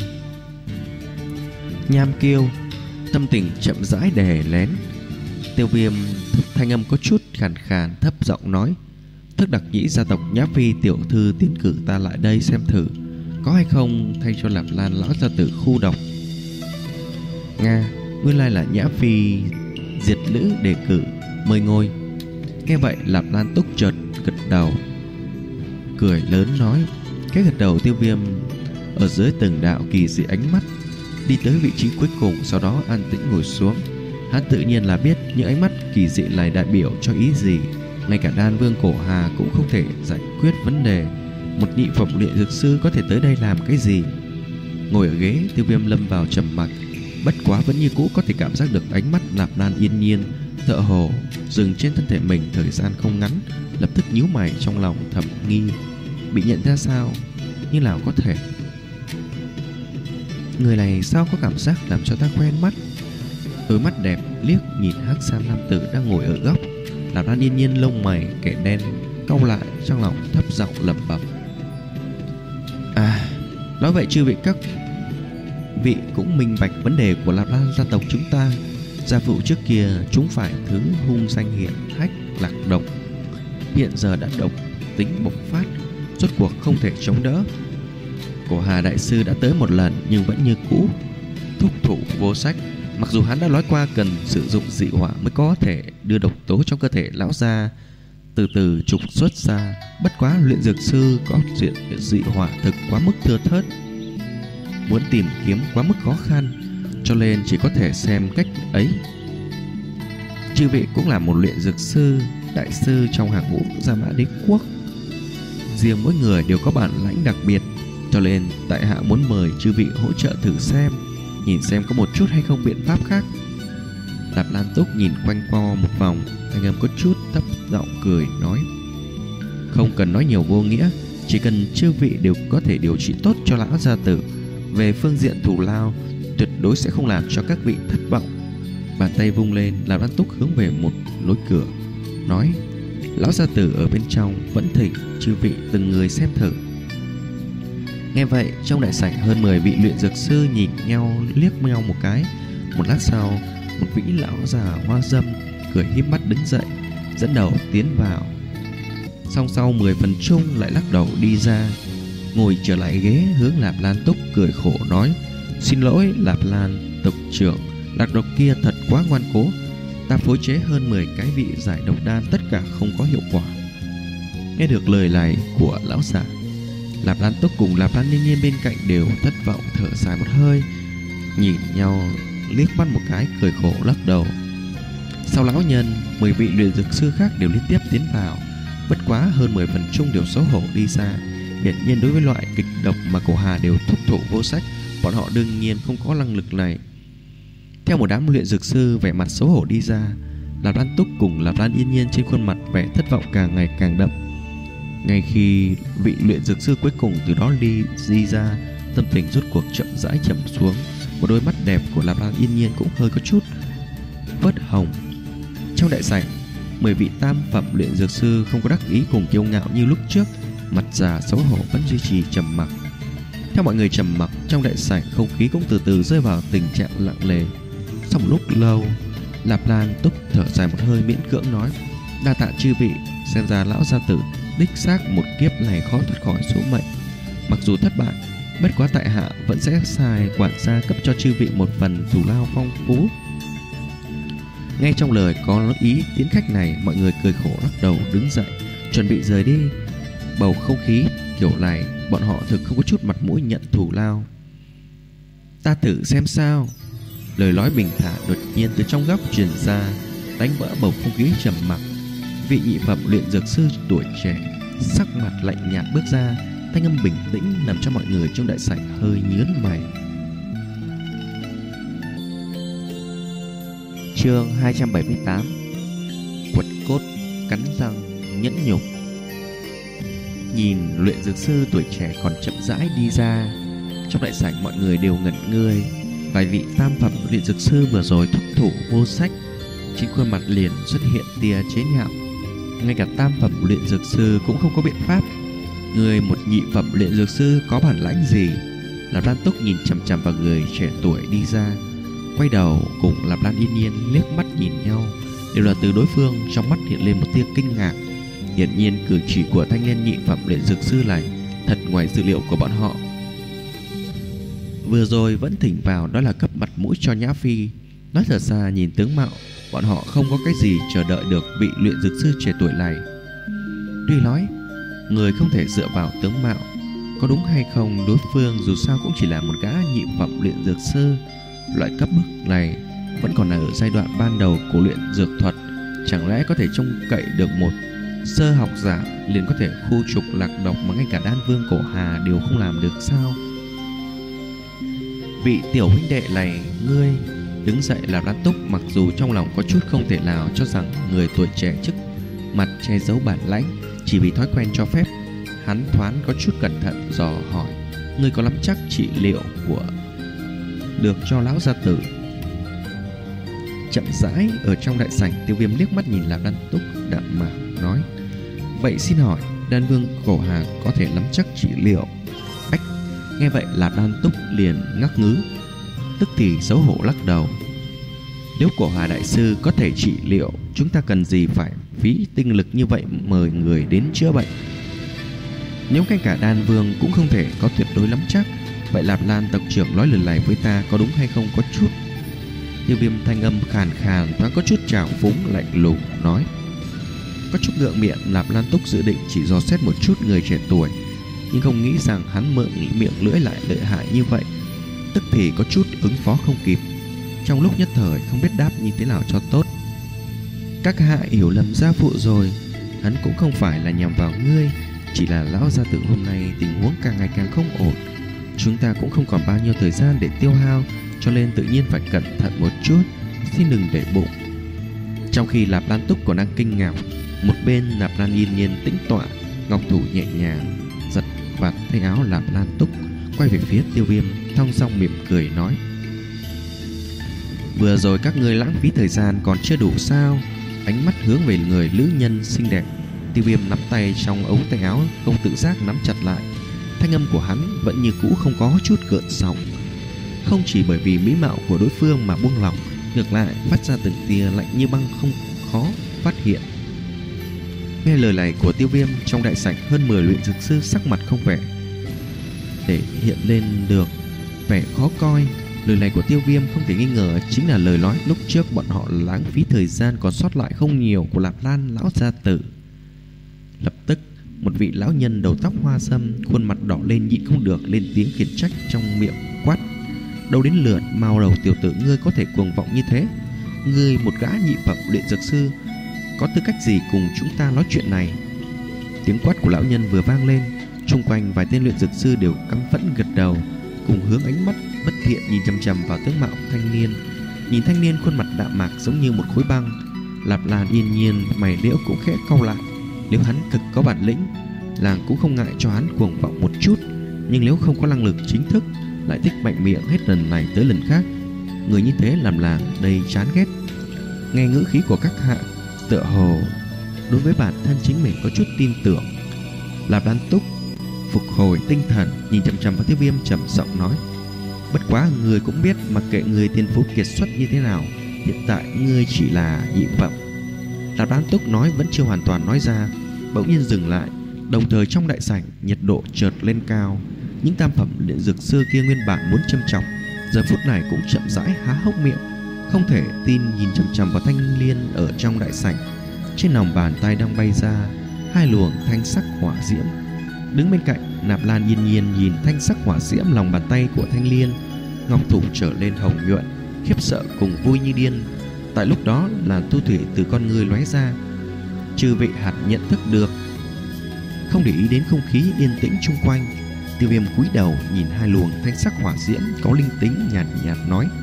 Speaker 1: Nham Kiêu tâm tình chậm rãi đè lén. Tiêu Viêm thanh âm có chút khàn khàn thấp giọng nói: thức đặc nhĩ gia tộc Nhã Phi tiểu thư tiến cử ta lại đây xem thử có hay không thay cho Lạp Lan lão gia tử khu độc. Nga, nguyên lai là Nhã Phi diệt lữ đề cử mời ngôi. Nghe vậy Lạp Lan Túc chợt gật đầu, cười lớn nói. Cái gật đầu Tiêu Viêm ở dưới từng đạo kỳ dị ánh mắt đi tới vị trí cuối cùng, sau đó an tĩnh ngồi xuống. Hắn tự nhiên là biết những ánh mắt kỳ dị này đại biểu cho ý gì. Ngay cả Đan Vương Cổ Hà cũng không thể giải quyết vấn đề một nhị phẩm luyện dược sư có thể tới đây làm cái gì. Ngồi ở ghế, Tiêu Viêm lâm vào trầm mặc, bất quá vẫn như cũ có thể cảm giác được ánh mắt Lạp Lan yên nhiên tựa hồ dừng trên thân thể mình thời gian không ngắn, lập tức nhíu mày trong lòng thầm nghi, bị nhận ra sao? Như nào có thể? Người này sao có cảm giác làm cho ta quen mắt? Đôi mắt đẹp liếc nhìn hắc sam nam tử đang ngồi ở góc. Lạp Lan yên nhiên lông mày kẻ đen cau lại, trong lòng thấp giọng lẩm bẩm: À, nói vậy chư vị các vị cũng minh bạch vấn đề của Lạp Lan gia tộc chúng ta. Gia phụ trước kia chúng phải thứ hung danh hiển hách lạc độc, hiện giờ đã độc tính bộc phát, rốt cuộc không thể chống đỡ. Cổ Hà đại sư đã tới một lần nhưng vẫn như cũ thúc thủ vô sách. Mặc dù hắn đã nói qua cần sử dụng dị hỏa mới có thể đưa độc tố trong cơ thể lão gia từ từ trục xuất ra, bất quá luyện dược sư có diện dị hỏa thực quá mức thưa thớt, muốn tìm kiếm quá mức khó khăn, cho nên chỉ có thể xem cách ấy. Chư vị cũng là một luyện dược sư đại sư trong hàng ngũ Gia Mã Đế quốc, riêng mỗi người đều có bản lãnh đặc biệt, cho nên tại hạ muốn mời chư vị hỗ trợ thử xem, nhìn xem có một chút hay không biện pháp khác. Lạp Lan Túc nhìn quanh qua một vòng, thanh âm có chút thấp giọng cười nói: Không cần nói nhiều vô nghĩa, chỉ cần chư vị đều có thể điều trị tốt cho lão gia tử, về phương diện thù lao tuyệt đối sẽ không làm cho các vị thất vọng. Bàn tay vung lên, Lạp Lan Túc hướng về một lối cửa nói: Lão gia tử ở bên trong vẫn thỉnh chư vị từng người xem thử. Nghe vậy, trong đại sảnh hơn mười vị luyện dược sư nhìn nhau liếc nhau một cái. Một lát sau, một vị lão già hoa dâm cười híp mắt đứng dậy, dẫn đầu tiến vào. Song sau mười phần chung lại lắc đầu đi ra, ngồi trở lại ghế, hướng Lạp Lan Túc cười khổ nói: Xin lỗi Lạp Lan tộc trưởng, lạc độc kia thật quá ngoan cố, ta phối chế hơn mười cái vị giải độc đan tất cả không có hiệu quả. Nghe được lời này của lão giả, Lạp Lan Túc cùng Lạp Lan Yên Nhiên bên cạnh đều thất vọng thở dài một hơi, nhìn nhau liếc mắt một cái cười khổ lắc đầu. Sau lão nhân, mười vị luyện dược sư khác đều liên tiếp tiến vào, bất quá hơn mười phần chung đều xấu hổ đi xa. Hiển nhiên đối với loại kịch độc mà Cổ Hà đều thúc thủ vô sách, bọn họ đương nhiên không có năng lực này. Theo một đám luyện dược sư vẻ mặt xấu hổ đi ra, Lạp Lan Túc cùng Lạp Lan Yên Nhiên trên khuôn mặt vẻ thất vọng càng ngày càng đậm. Ngay khi vị luyện dược sư cuối cùng từ đó đi di ra, tâm tình rốt cuộc chậm rãi trầm xuống. Một đôi mắt đẹp của Lạp Lan Yên Nhiên cũng hơi có chút vớt hồng. Trong đại sảnh, mười vị tam phẩm luyện dược sư không có đắc ý cùng kiêu ngạo như lúc trước, mặt già xấu hổ vẫn duy trì trầm mặc. Theo mọi người trầm mặc, trong đại sảnh không khí cũng từ từ rơi vào tình trạng lặng lẽ. Sau một lúc lâu, Lạp Lan Túc thở dài một hơi miễn cưỡng nói: "Đa tạ chư vị, xem ra lão gia tử đích xác một kiếp này khó thoát khỏi số mệnh. Mặc dù thất bại, bất quá tại hạ vẫn sẽ sai quản gia cấp cho chư vị một phần thù lao phong phú." Ngay trong lời có ý tiến khách này, mọi người cười khổ lắc đầu đứng dậy chuẩn bị rời đi. Bầu không khí kiểu này bọn họ thực không có chút mặt mũi nhận thù lao. "Ta thử xem sao." Lời nói bình thản đột nhiên từ trong góc truyền ra, đánh vỡ bầu không khí trầm mặc. Vị nhị phẩm luyện dược sư tuổi trẻ sắc mặt lạnh nhạt bước ra, thanh âm bình tĩnh làm cho mọi người trong đại sảnh hơi nhướng mày. Chương hai trăm bảy mươi tám: Quật cốt cắn răng nhẫn nhục. Nhìn luyện dược sư tuổi trẻ còn chậm rãi đi ra, trong đại sảnh mọi người đều ngẩn người. Vài vị tam phẩm luyện dược sư vừa rồi thúc thủ vô sách, trên khuôn mặt liền xuất hiện tia chế nhạo. Ngay cả tam phẩm luyện dược sư cũng không có biện pháp. Người một nhị phẩm luyện dược sư có bản lãnh gì? Lạp Lan Túc nhìn chằm chằm vào người trẻ tuổi đi ra, quay đầu cùng Lạp Lan Yên Nhiên liếc mắt nhìn nhau, đều là từ đối phương trong mắt hiện lên một tia kinh ngạc. Hiển nhiên cử chỉ của thanh niên nhị phẩm luyện dược sư này thật ngoài dự liệu của bọn họ. Vừa rồi vẫn thỉnh vào đó là cấp mặt mũi cho Nhã Phi. Nói thật ra nhìn tướng mạo, bọn họ không có cái gì chờ đợi được vị luyện dược sư trẻ tuổi này. Tuy nói người không thể dựa vào tướng mạo, có đúng hay không, đối phương dù sao cũng chỉ là một gã nhị phẩm luyện dược sư. Loại cấp bậc này vẫn còn ở giai đoạn ban đầu của luyện dược thuật, chẳng lẽ có thể trông cậy được một sơ học giả liền có thể khu trục lạc độc mà ngay cả đan vương cổ Hà đều không làm được sao? Vị tiểu huynh đệ này, ngươi đứng dậy. Lạp Lan Túc mặc dù trong lòng có chút không thể nào cho rằng người tuổi trẻ trước mặt che giấu bản lãnh, chỉ vì thói quen cho phép, hắn thoáng có chút cẩn thận dò hỏi: "Ngươi có nắm chắc trị liệu của được cho lão gia tử?" Chậm rãi ở trong đại sảnh, Tiêu Viêm liếc mắt nhìn Lạp Lan Túc đạm mạc nói: "Vậy xin hỏi đan vương cổ Hà có thể nắm chắc trị liệu?" Ách! Nghe vậy Lạp Lan Túc liền ngắc ngứ, tức thì xấu hổ lắc đầu. Nếu cổ Hà đại sư có thể trị liệu, chúng ta cần gì phải phí tinh lực như vậy mời người đến chữa bệnh? Nếu ngay cả đan vương cũng không thể có tuyệt đối nắm chắc, vậy Lạp Lan tộc trưởng nói lời này với ta có đúng hay không? Có chút Tiêu Viêm thanh âm khàn khàn thoáng có chút trào phúng lạnh lùng nói. Có chút ngượng miệng, Lạp Lan Túc dự định chỉ dò xét một chút người trẻ tuổi, nhưng không nghĩ rằng hắn mượn miệng lưỡi lại lợi hại như vậy, tức thì có chút ứng phó không kịp. Trong lúc nhất thời không biết đáp như thế nào cho tốt. Các hạ hiểu lầm gia phụ rồi, hắn cũng không phải là nhằm vào ngươi, chỉ là lão gia tử hôm nay tình huống càng ngày càng không ổn, chúng ta cũng không còn bao nhiêu thời gian để tiêu hao, cho nên tự nhiên phải cẩn thận một chút, xin đừng để bụng. Trong khi Lạp Lan Túc còn đang kinh ngạc, một bên Lạp Lan Yên Nhiên tĩnh tọa, ngọc thủ nhẹ nhàng giật vạt tay áo Lạp Lan Túc, quay về phía Tiêu Viêm, thong dong mỉm cười nói: "Vừa rồi các ngươi lãng phí thời gian còn chưa đủ sao?" Ánh mắt hướng về người nữ nhân xinh đẹp, Tiêu Viêm nắm tay trong ống tay áo không tự giác nắm chặt lại. Thanh âm của hắn vẫn như cũ không có chút gợn sóng, không chỉ bởi vì mỹ mạo của đối phương mà buông lỏng, ngược lại phát ra từng tia lạnh như băng không khó phát hiện. Nghe lời này của Tiêu Viêm, trong đại sảnh hơn mười luyện dược sư sắc mặt không vẻ để hiện lên được vẻ khó coi. Lời này của Tiêu Viêm không thể nghi ngờ chính là lời nói lúc trước bọn họ lãng phí thời gian còn sót lại không nhiều của Lạp Lan lão gia tử. Lập tức một vị lão nhân đầu tóc hoa râm, khuôn mặt đỏ lên nhịn không được lên tiếng khiển trách, trong miệng quát: "Đâu đến lượt mau đầu tiểu tử ngươi có thể cuồng vọng như thế? Ngươi một gã nhị phẩm luyện dược sư có tư cách gì cùng chúng ta nói chuyện này?" Tiếng quát của lão nhân vừa vang lên, xung quanh vài tên luyện dược sư đều căm phẫn gật đầu, cùng hướng ánh mắt bất thiện nhìn chằm chằm vào tướng mạo thanh niên. Nhìn thanh niên khuôn mặt đạm mạc giống như một khối băng, Lạp Lan Yên Nhiên mày liễu cũng khẽ cau lại. Nếu hắn thực có bản lĩnh, làng cũng không ngại cho hắn cuồng vọng một chút, nhưng nếu không có năng lực chính thức, lại thích mạnh miệng hết lần này tới lần khác, người như thế làm làng đầy chán ghét. Nghe ngữ khí của các hạ, tựa hồ đối với bản thân chính mình có chút tin tưởng. Lạp Lan Túc phục hồi tinh thần, nhìn chằm chằm vào Tiêu Viêm trầm giọng nói: "Bất quá người cũng biết, mặc kệ người tiên phú kiệt xuất như thế nào, hiện tại ngươi chỉ là nhị phẩm. Lạp Lan Túc nói vẫn chưa hoàn toàn nói ra, bỗng nhiên dừng lại. Đồng thời trong đại sảnh nhiệt độ chợt lên cao. Những tam phẩm luyện dược sư kia nguyên bản muốn châm chọc, giờ phút này cũng chậm rãi há hốc miệng, không thể tin nhìn chằm chằm vào thanh liên ở trong đại sảnh. Trên lòng bàn tay đang bay ra hai luồng thanh sắc hỏa diễm. Đứng bên cạnh, Nạp Lan yên nhiên nhìn thanh sắc hỏa diễm lòng bàn tay của thanh liên, ngọc thủ trở lên hồng nhuận, khiếp sợ cùng vui như điên. Tại lúc đó là tu thủy từ con ngươi lóe ra. Chư vị hạt nhận thức được. Không để ý đến không khí yên tĩnh chung quanh, Tiêu Viêm cúi đầu nhìn hai luồng thanh sắc hỏa diễm có linh tính, nhàn nhạt, nhạt nói: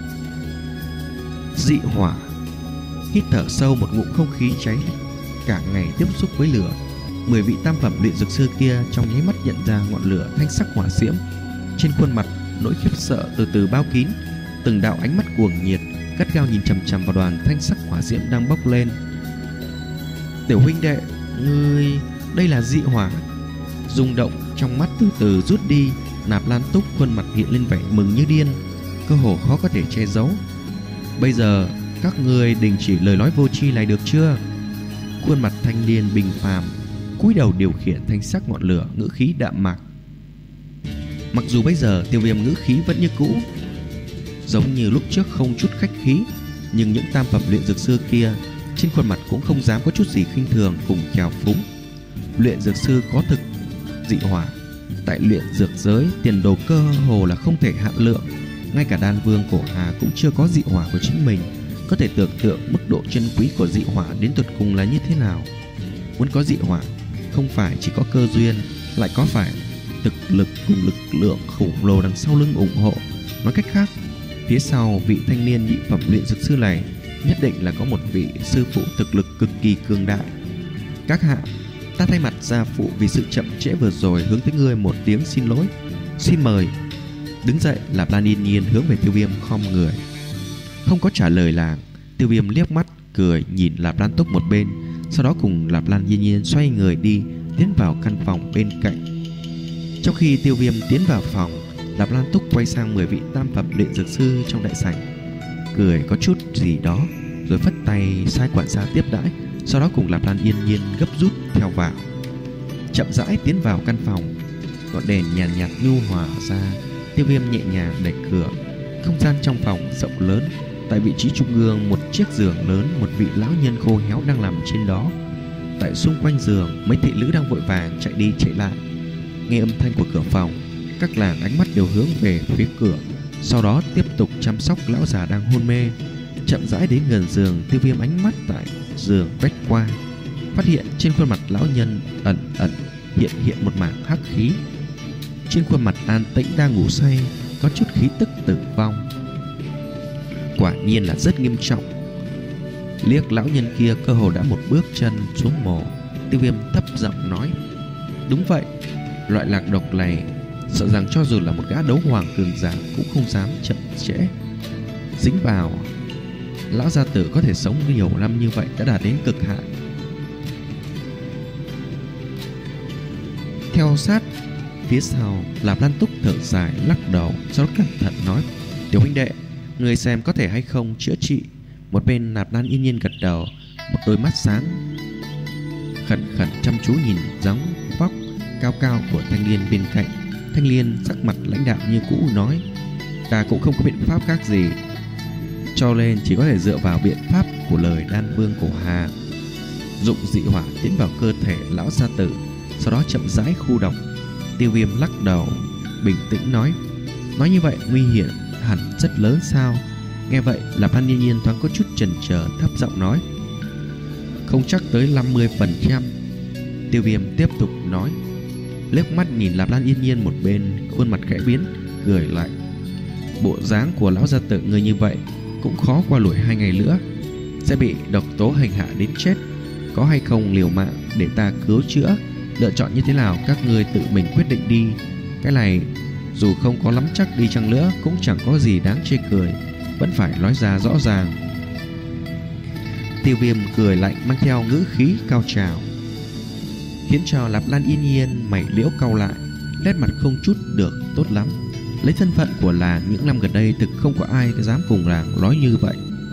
Speaker 1: dị hỏa. Hít thở sâu một ngụm không khí cháy cả ngày tiếp xúc với lửa. Mười vị tam phẩm luyện dược sư kia trong nháy mắt nhận ra ngọn lửa thanh sắc hỏa diễm. Trên khuôn mặt nỗi khiếp sợ từ từ bao kín, từng đạo ánh mắt cuồng nhiệt gắt gao nhìn chằm chằm vào đoàn thanh sắc hỏa diễm đang bốc lên. Tiểu huynh đệ, ngươi, đây là dị hỏa. Rung động trong mắt từ từ rút đi, Nạp Lan Túc khuôn mặt hiện lên vẻ mừng như điên, cơ hồ khó có thể che giấu. Bây giờ các ngươi đình chỉ lời nói vô tri này được chưa? Khuôn mặt thanh niên bình phàm, cúi đầu điều khiển thanh sắc ngọn lửa, ngữ khí đạm mạc. Mặc dù bây giờ Tiêu Viêm ngữ khí vẫn như cũ, giống như lúc trước không chút khách khí, nhưng những tam phẩm luyện dược sư kia trên khuôn mặt cũng không dám có chút gì khinh thường cùng trào phúng. Luyện dược sư có thực dị hỏa, tại luyện dược giới tiền đồ cơ hồ là không thể hạn lượng. Ngay cả đan vương cổ Hà cũng chưa có dị hỏa của chính mình, có thể tưởng tượng mức độ chân quý của dị hỏa đến tột cùng là như thế nào. Muốn có dị hỏa, không phải chỉ có cơ duyên, lại có phải thực lực cùng lực lượng khủng lồ đằng sau lưng ủng hộ. Nói cách khác, phía sau vị thanh niên nhị phẩm luyện dược sư này nhất định là có một vị sư phụ thực lực cực kỳ cường đại. Các hạ, ta thay mặt gia phụ vì sự chậm trễ vừa rồi hướng tới ngươi một tiếng xin lỗi. Xin mời. Đứng dậy, Lạp Lan yên nhiên hướng về Tiêu Viêm khom người. Không có trả lời làng, Tiêu Viêm liếc mắt cười nhìn Lạp Lan Túc một bên, sau đó cùng Lạp Lan yên nhiên xoay người đi tiến vào căn phòng bên cạnh. Trong khi Tiêu Viêm tiến vào phòng, Lạp Lan Túc quay sang mười vị tam phẩm luyện dược sư trong đại sảnh, cười có chút gì đó, rồi phất tay sai quản gia tiếp đãi, sau đó cùng Lạp Lan yên nhiên gấp rút theo vào. Chậm rãi tiến vào căn phòng, ngọn đèn nhàn nhạt, nhạt nhu hòa ra. Tiêu Viêm nhẹ nhàng đẩy cửa. Không gian trong phòng rộng lớn, tại vị trí trung ương một chiếc giường lớn, một vị lão nhân khô héo đang nằm trên đó. Tại xung quanh giường, mấy thị nữ đang vội vàng chạy đi chạy lại. Nghe âm thanh của cửa phòng, các làng ánh mắt đều hướng về phía cửa, sau đó tiếp tục chăm sóc lão già đang hôn mê. Chậm rãi đến gần giường, Tiêu Viêm ánh mắt tại giường quét qua, phát hiện trên khuôn mặt lão nhân ẩn ẩn hiện hiện một mảng hắc khí. Trên khuôn mặt an tĩnh đang ngủ say có chút khí tức tử vong, quả nhiên là rất nghiêm trọng. Liếc lão nhân kia cơ hồ đã một bước chân xuống mồ, Tiêu Viêm thấp giọng nói: đúng vậy, loại lạc độc này sợ rằng cho dù là một gã đấu hoàng cường giả cũng không dám chậm trễ dính vào. Lão gia tử có thể sống nhiều năm như vậy đã đạt đến cực hạn. Theo sát phía sau, Lạp Lan Túc thở dài lắc đầu, sau đó cẩn thận nói: tiểu huynh đệ, người xem có thể hay không chữa trị. Một bên Lạp Lan yên nhiên gật đầu, một đôi mắt sáng khẩn khẩn chăm chú nhìn dáng vóc cao cao của thanh niên bên cạnh. Thanh niên sắc mặt lãnh đạm như cũ nói: ta cũng không có biện pháp khác gì, cho nên chỉ có thể dựa vào biện pháp của lời đan vương cổ Hà, dụng dị hỏa tiến vào cơ thể lão gia tử, sau đó chậm rãi khu độc. Tiêu Viêm lắc đầu bình tĩnh nói: nói như vậy nguy hiểm hẳn rất lớn sao? Nghe vậy, Lạp Lan Yên Nhiên thoáng có chút chần chờ, thấp giọng nói: không chắc tới năm mươi phần trăm. Tiêu Viêm tiếp tục nói, liếc mắt nhìn Lạp Lan Yên Nhiên một bên, khuôn mặt khẽ biến, cười lại: bộ dáng của lão gia tử người như vậy cũng khó qua nổi hai ngày nữa, sẽ bị độc tố hành hạ đến chết. Có hay không liều mạng để ta cứu chữa, lựa chọn như thế nào các ngươi tự mình quyết định đi. Cái này dù không có lắm chắc đi chăng nữa cũng chẳng có gì đáng chê cười, vẫn phải nói ra rõ ràng. Tiêu Viêm cười lạnh mang theo ngữ khí cao trào, khiến cho Lạp Lan Yên Nhiên mày liễu cau lại, nét mặt không chút được tốt lắm. Lấy thân phận của làng những năm gần đây thực không có ai dám cùng làng nói như vậy.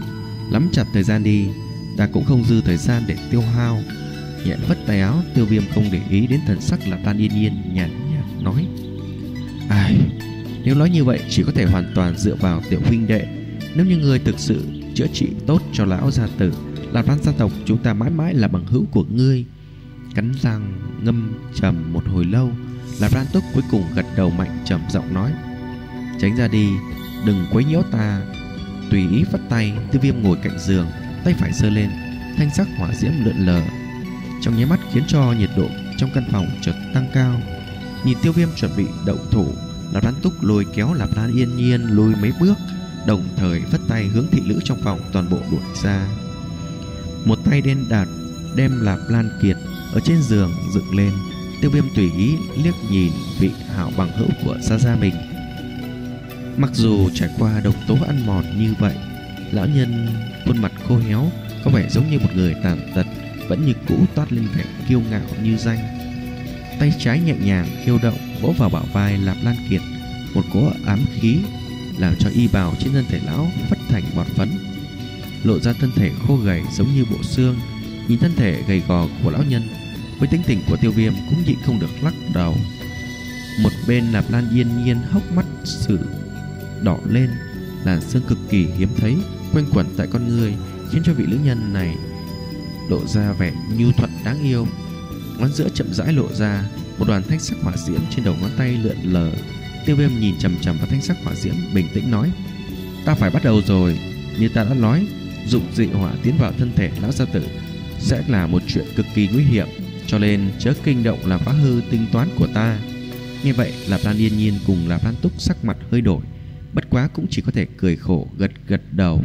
Speaker 1: Nắm chặt thời gian đi, ta cũng không dư thời gian để tiêu hao. Nhẹ vất tay áo, Tiêu Viêm không để ý đến thần sắc Lạp Lan yên nhiên, nhàn nhạt nói: Ai, nếu nói như vậy chỉ có thể hoàn toàn dựa vào Tiểu huynh đệ. Nếu như ngươi thực sự chữa trị tốt cho lão gia tử, Lạp Lan gia tộc chúng ta mãi mãi là bằng hữu của ngươi. Cắn răng ngâm trầm một hồi lâu, Lạp Lan Túc cuối cùng gật đầu mạnh, trầm giọng nói: Tránh ra đi, đừng quấy nhiễu ta. Tùy ý phất tay, Tiêu Viêm ngồi cạnh giường, tay phải giơ lên, thanh sắc hỏa diễm lượn lờ trong nháy mắt khiến cho nhiệt độ trong căn phòng chợt tăng cao. Nhìn Tiêu Viêm chuẩn bị động thủ, Lạp Lan Túc lôi kéo Lạp Lan yên nhiên lùi mấy bước, đồng thời phất tay hướng thị nữ trong phòng toàn bộ đuổi ra. Một tay đen đạt đem Lạp Lan Kiệt ở trên giường dựng lên. Tiêu Viêm tùy ý liếc nhìn vị hảo bằng hữu của gia gia mình. Mặc dù trải qua độc tố ăn mòn như vậy, lão nhân khuôn mặt khô héo, có vẻ giống như một người tàn tật, vẫn như cũ toát lên vẻ kiêu ngạo như danh. Tay trái nhẹ nhàng khiêu động vỗ vào bả vai Lạp Lan Kiệt, một cỗ ám khí làm cho y bào trên thân thể lão phất thành bọt phấn, lộ ra thân thể khô gầy giống như bộ xương. Nhìn thân thể gầy gò của lão nhân, với tính tình của Tiêu Viêm cũng nhịn không được lắc đầu. Một bên Lạp Lan yên nhiên hốc mắt sự đỏ lên, làn sương cực kỳ hiếm thấy quanh quẩn tại con người, khiến cho vị nữ nhân này lộ ra vẻ nhu thuận đáng yêu. Ngón giữa chậm rãi lộ ra một đoàn thanh sắc hỏa diễm trên đầu ngón tay lượn lờ. Tiêu Viêm nhìn chằm chằm vào thanh sắc hỏa diễm, bình tĩnh nói: Ta phải bắt đầu rồi. Như ta đã nói, dụng dị hỏa tiến vào thân thể lão gia tử sẽ là một chuyện cực kỳ nguy hiểm, cho nên chớ kinh động làm phá hư tính toán của ta. Nghe vậy, Lạp Lan yên nhiên cùng Lạp Lan Túc sắc mặt hơi đổi, bất quá cũng chỉ có thể cười khổ gật gật đầu.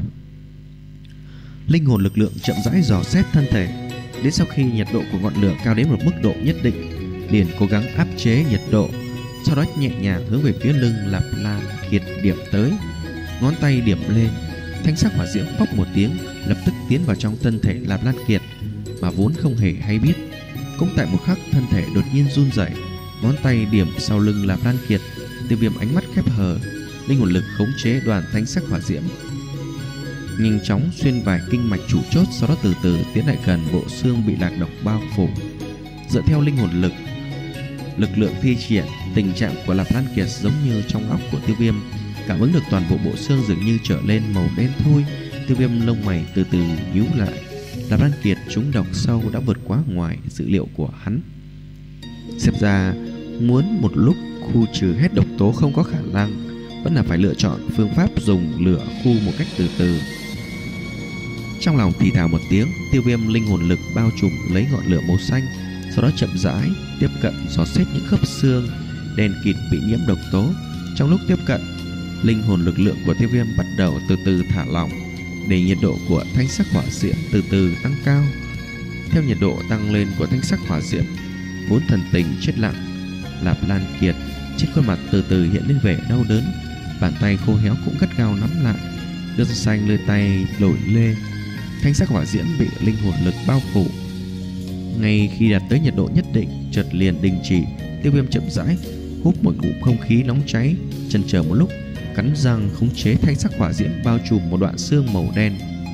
Speaker 1: Linh hồn lực lượng chậm rãi dò xét thân thể, đến sau khi nhiệt độ của ngọn lửa cao đến một mức độ nhất định, liền cố gắng áp chế nhiệt độ, sau đó nhẹ nhàng hướng về phía lưng Lạp Lan Kiệt điểm tới. Ngón tay điểm lên, thanh sắc hỏa diễm phốc một tiếng lập tức tiến vào trong thân thể Lạp Lan Kiệt, mà vốn không hề hay biết. Cũng tại một khắc, thân thể đột nhiên run rẩy, ngón tay điểm sau lưng Lạp Lan Kiệt. Tiêu Viêm ánh mắt khép hờ, linh hồn lực khống chế đoàn thanh sắc hỏa diễm nhanh chóng xuyên vài kinh mạch chủ chốt, sau đó từ từ tiến lại gần bộ xương bị lạc độc bao phủ. Dựa theo linh hồn lực lực lượng thi triển, tình trạng của Lạp Lan Kiệt giống như trong óc của Tiêu Viêm, cảm ứng được toàn bộ bộ xương dường như trở lên màu đen thui. Tiêu Viêm lông mày từ từ nhíu lại. Lạp Lan Kiệt trúng độc sâu đã vượt quá ngoài dự liệu của hắn. Xem ra muốn một lúc khu trừ hết độc tố không có khả năng, vẫn là phải lựa chọn phương pháp dùng lửa khu một cách từ từ. Trong lòng thì thào một tiếng, Tiêu Viêm linh hồn lực bao trùm lấy ngọn lửa màu xanh, sau đó chậm rãi tiếp cận dò xét những khớp xương đen kịt bị nhiễm độc tố. Trong lúc tiếp cận, linh hồn lực lượng của Tiêu Viêm bắt đầu từ từ thả lỏng, để nhiệt độ của thanh sắc hỏa diễm từ từ tăng cao. Theo nhiệt độ tăng lên của thanh sắc hỏa diễm, vốn thần tình chết lặng Lạp Lan Kiệt trên khuôn mặt từ từ hiện lên vẻ đau đớn, bàn tay khô héo cũng gắt gao nắm lại, gân xanh lên tay nổi lên. Thanh sắc hỏa diễm bị linh hồn lực bao phủ, ngay khi đạt tới nhiệt độ nhất định chợt liền đình chỉ. Tiêu Viêm chậm rãi hút một ngụm không khí nóng cháy, chần chờ một lúc, cắn răng khống chế thanh sắc hỏa diễm bao trùm một đoạn xương màu đen.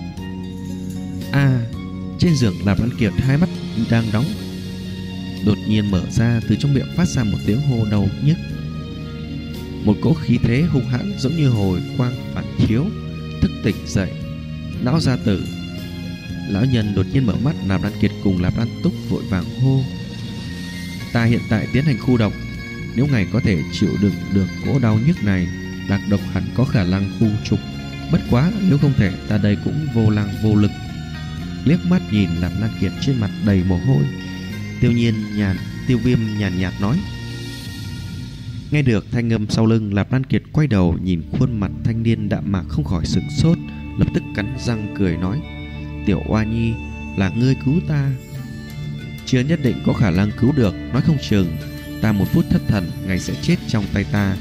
Speaker 1: A, à, trên giường Lạp Lan Kiệt hai mắt đang đóng đột nhiên mở ra, từ trong miệng phát ra một tiếng hô đau nhức. Một cỗ khí thế hung hãn giống như hồi quang phản chiếu, thức tỉnh dậy. Lão gia tử. Lão nhân đột nhiên mở mắt. Lạp Lan Kiệt cùng Lạp Lan Túc vội vàng hô: Ta hiện tại tiến hành khu độc, nếu ngài có thể chịu đựng được cỗ đau nhức này, lạc độc hẳn có khả năng khu trục. Bất quá nếu không thể, ta đây cũng vô năng vô lực. Liếc mắt nhìn Lạp Lan Kiệt trên mặt đầy mồ hôi, Tiêu nhiên nhàn Tiêu Viêm nhàn nhạt nói. Nghe được thanh âm sau lưng, Lạp Lan Kiệt quay đầu nhìn khuôn mặt thanh niên đạm mạc, không khỏi sửng sốt, lập tức cắn răng cười nói: Tiểu oa nhi, là ngươi cứu ta. Chưa nhất định có khả năng cứu được, nói không chừng ta một phút thất thần, ngài sẽ chết trong tay ta.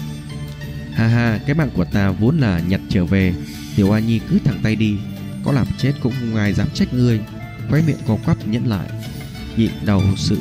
Speaker 1: Ha ha, cái mạng của ta vốn là nhặt trở về. Tiểu oa nhi cứ thẳng tay đi, có làm chết cũng không ai dám trách ngươi. Khóe miệng co quắp nhẫn lại, nhịn đầu sự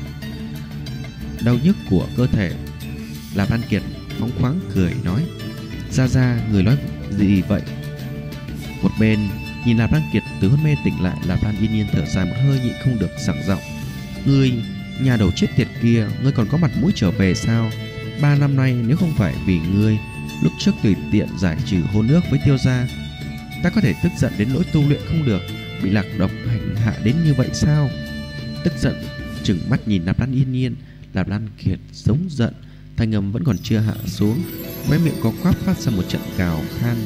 Speaker 1: đau nhức của cơ thể. Lạp Lan Kiệt phóng khoáng cười nói: Ra ra, người nói gì vậy? Một bên Nhìn Lạp Lan Kiệt từ hôn mê tỉnh lại, Lạp Lan yên nhiên thở dài một hơi nhịn không được sảng giọng: Ngươi, nhà đầu chết tiệt kia, ngươi còn có mặt mũi trở về sao? Ba năm nay nếu không phải vì ngươi lúc trước tùy tiện giải trừ hôn ước với Tiêu gia, ta có thể tức giận đến nỗi tu luyện không được, bị lạc độc hành hạ đến như vậy sao? Tức giận trừng mắt nhìn Lạp Lan yên nhiên, Lạp Lan Kiệt giống giận, thanh âm vẫn còn chưa hạ xuống, khóe miệng có quắp phát ra một trận gào khan.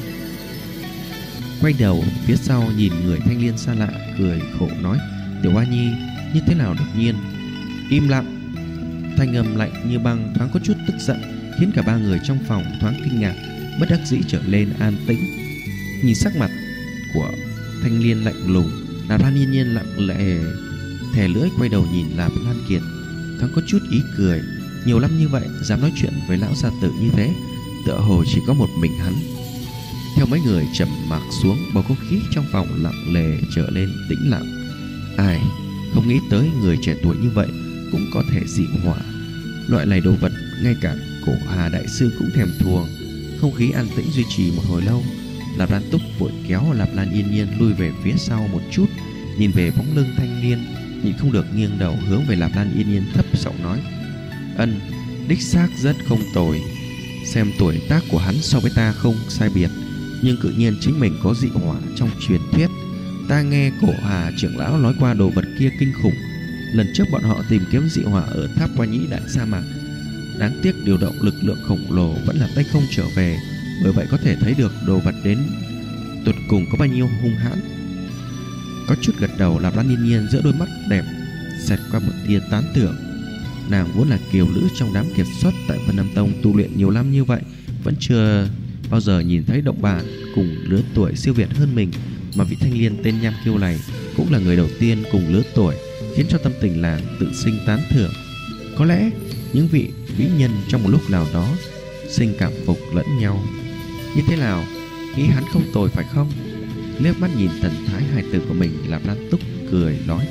Speaker 1: Quay đầu phía sau nhìn người thanh niên xa lạ, cười khổ nói: Tiểu Hoa Nhi, như thế nào đột nhiên? Im lặng. Thanh âm lạnh như băng thoáng có chút tức giận, khiến cả ba người trong phòng thoáng kinh ngạc, bất đắc dĩ trở lên an tĩnh. Nhìn sắc mặt của thanh niên lạnh lùng, Lạp Lan yên nhiên lặng lẽ thè lưỡi quay đầu nhìn Lạp Lan Kiệt, thoáng có chút ý cười. Nhiều năm như vậy dám nói chuyện với lão gia tử như thế, tựa hồ chỉ có một mình hắn. Theo mấy người trầm mặc xuống, bầu không khí trong phòng lặng lẽ trở lên tĩnh lặng. Ai không nghĩ tới người trẻ tuổi như vậy cũng có thể dị hỏa. Loại này đồ vật ngay cả Cổ Hà đại sư cũng thèm thuồng. Không khí an tĩnh duy trì một hồi lâu. Lạp Lan Túc vội kéo Lạp Lan yên nhiên lui về phía sau một chút, nhìn về bóng lưng thanh niên, nhịn không được nghiêng đầu hướng về Lạp Lan yên nhiên thấp giọng nói: Ân, đích xác rất không tồi. Xem tuổi tác của hắn so với ta không sai biệt, nhưng tự nhiên chính mình có dị hỏa trong truyền thuyết. Ta nghe Cổ Hà trưởng lão nói qua đồ vật kia kinh khủng. Lần trước bọn họ tìm kiếm dị hỏa ở tháp Qua Nhĩ đại sa mạc, đáng tiếc điều động lực lượng khổng lồ vẫn là tay không trở về. Bởi vậy có thể thấy được đồ vật đến tột cùng có bao nhiêu hung hãn. Có chút gật đầu, Lạp Lan yên nhiên giữa đôi mắt đẹp xẹt qua một tia tán thưởng. Nàng vốn là kiều nữ trong đám kiệt xuất tại Vân Nam Tông, tu luyện nhiều năm như vậy vẫn chưa bao giờ nhìn thấy động bản cùng lứa tuổi siêu việt hơn mình, mà vị thanh liên tên Nham Kiêu này cũng là người đầu tiên cùng lứa tuổi, khiến cho tâm tình làng tự sinh tán thưởng. Có lẽ những vị vĩ nhân trong một lúc nào đó sinh cảm phục lẫn nhau. Như thế nào, nghĩ hắn không tồi phải không? Liếc mắt nhìn thần thái hài tử của mình, Lạp Lan Túc cười nói: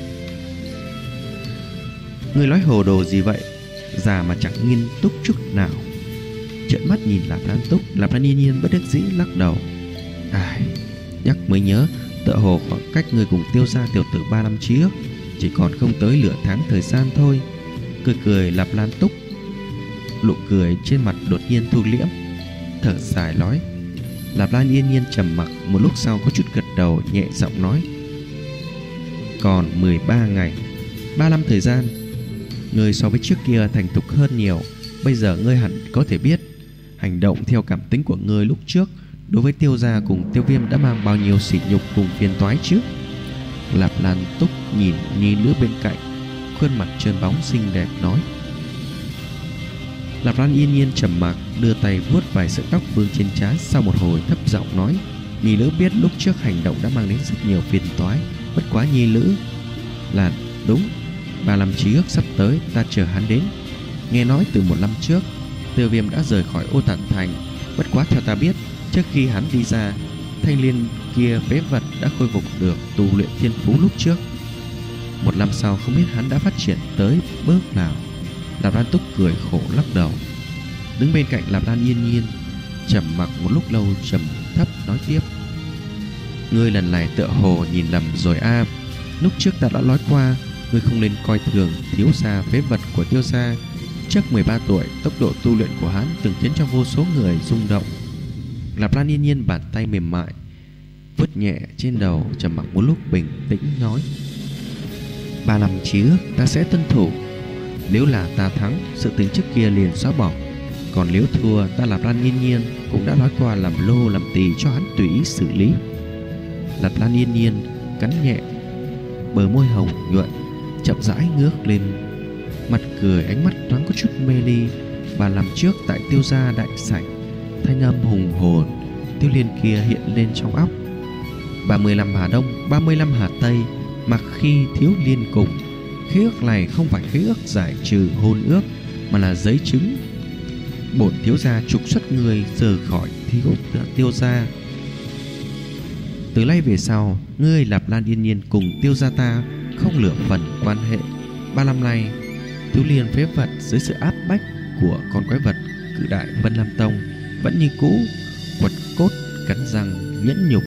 Speaker 1: Ngươi nói hồ đồ gì vậy? Già mà chẳng nghiêm túc chút nào. Trợn mắt nhìn Lạp Lan Túc, Lạp Lan yên nhiên bất đắc dĩ lắc đầu: Ai, nhắc mới nhớ, tựa hồ khoảng cách ngươi cùng Tiêu gia tiểu tử ba năm trước chỉ còn không tới nửa tháng thời gian thôi. Cười cười, Lạp Lan Túc nụ cười trên mặt đột nhiên thu liễm, thở dài nói. Lạp Lan yên nhiên trầm mặc một lúc sau có chút gật đầu, nhẹ giọng nói: Còn mười ba ngày, ba năm thời gian. Ngươi so với trước kia thành thục hơn nhiều. Bây giờ ngươi hẳn có thể biết hành động theo cảm tính của ngươi lúc trước đối với Tiêu gia cùng Tiêu Viêm đã mang bao nhiêu sỉ nhục cùng phiền toái chứ. Lạp Lan Túc nhìn nhi nữ bên cạnh, khuôn mặt trơn bóng xinh đẹp nói. Lạp Lan yên nhiên trầm mặc, đưa tay vuốt vài sợi tóc vương trên trán, sau một hồi thấp giọng nói: Nhi nữ biết lúc trước hành động đã mang đến rất nhiều phiền toái, bất quá nhi nữ là đúng. Ba năm trước sắp tới ta chờ hắn đến. Nghe nói từ một năm trước Tiêu Viêm đã rời khỏi Ô Tản Thành, bất quá theo ta biết, trước khi hắn đi ra, thanh liên kia phế vật đã khôi phục được tu luyện thiên phú lúc trước. Một năm sau không biết hắn đã phát triển tới bước nào. Lạp Lan Túc cười khổ lắc đầu. Đứng bên cạnh Lạp Lan yên nhiên trầm mặc một lúc lâu, trầm thấp nói tiếp: Ngươi lần này tựa hồ nhìn lầm rồi a. Lúc trước ta đã nói qua, ngươi không nên coi thường thiếu gia phế vật của Tiêu gia. Trước mười ba tuổi, tốc độ tu luyện của hắn từng khiến cho vô số người rung động. Lạp Lan yên nhiên bàn tay mềm mại vuốt nhẹ trên đầu, trầm mặc một lúc bình tĩnh nói: Ba năm trước ta sẽ tuân thủ. Nếu là ta thắng, sự tình trước kia liền xóa bỏ. Còn nếu thua, ta Lạp Lan yên nhiên cũng đã nói qua làm lô làm tỳ cho hắn tùy ý xử lý. Lạp Lan yên nhiên cắn nhẹ bờ môi hồng nhuận, chậm rãi ngước lên, mặt cười, ánh mắt thoáng có chút mê ly. Ba năm trước tại Tiêu gia đại sảnh, thanh âm hùng hồn Tiêu Liên kia hiện lên trong óc. Ba mươi lăm hà đông, ba mươi lăm hà tây, mặc khi thiếu liên cùng. Khế ước này không phải khế ước giải trừ hôn ước, mà là giấy chứng bổn thiếu gia trục xuất người rời khỏi thiếu Tiêu gia. Từ nay về sau, ngươi Lạp Lan yên nhiên cùng Tiêu gia ta không lựa phần quan hệ. Ba năm nay, Thiếu Liên phế vật dưới sự áp bách của con quái vật cự đại Vân Lam Tông vẫn như cũ quật cốt cắn răng nhẫn nhục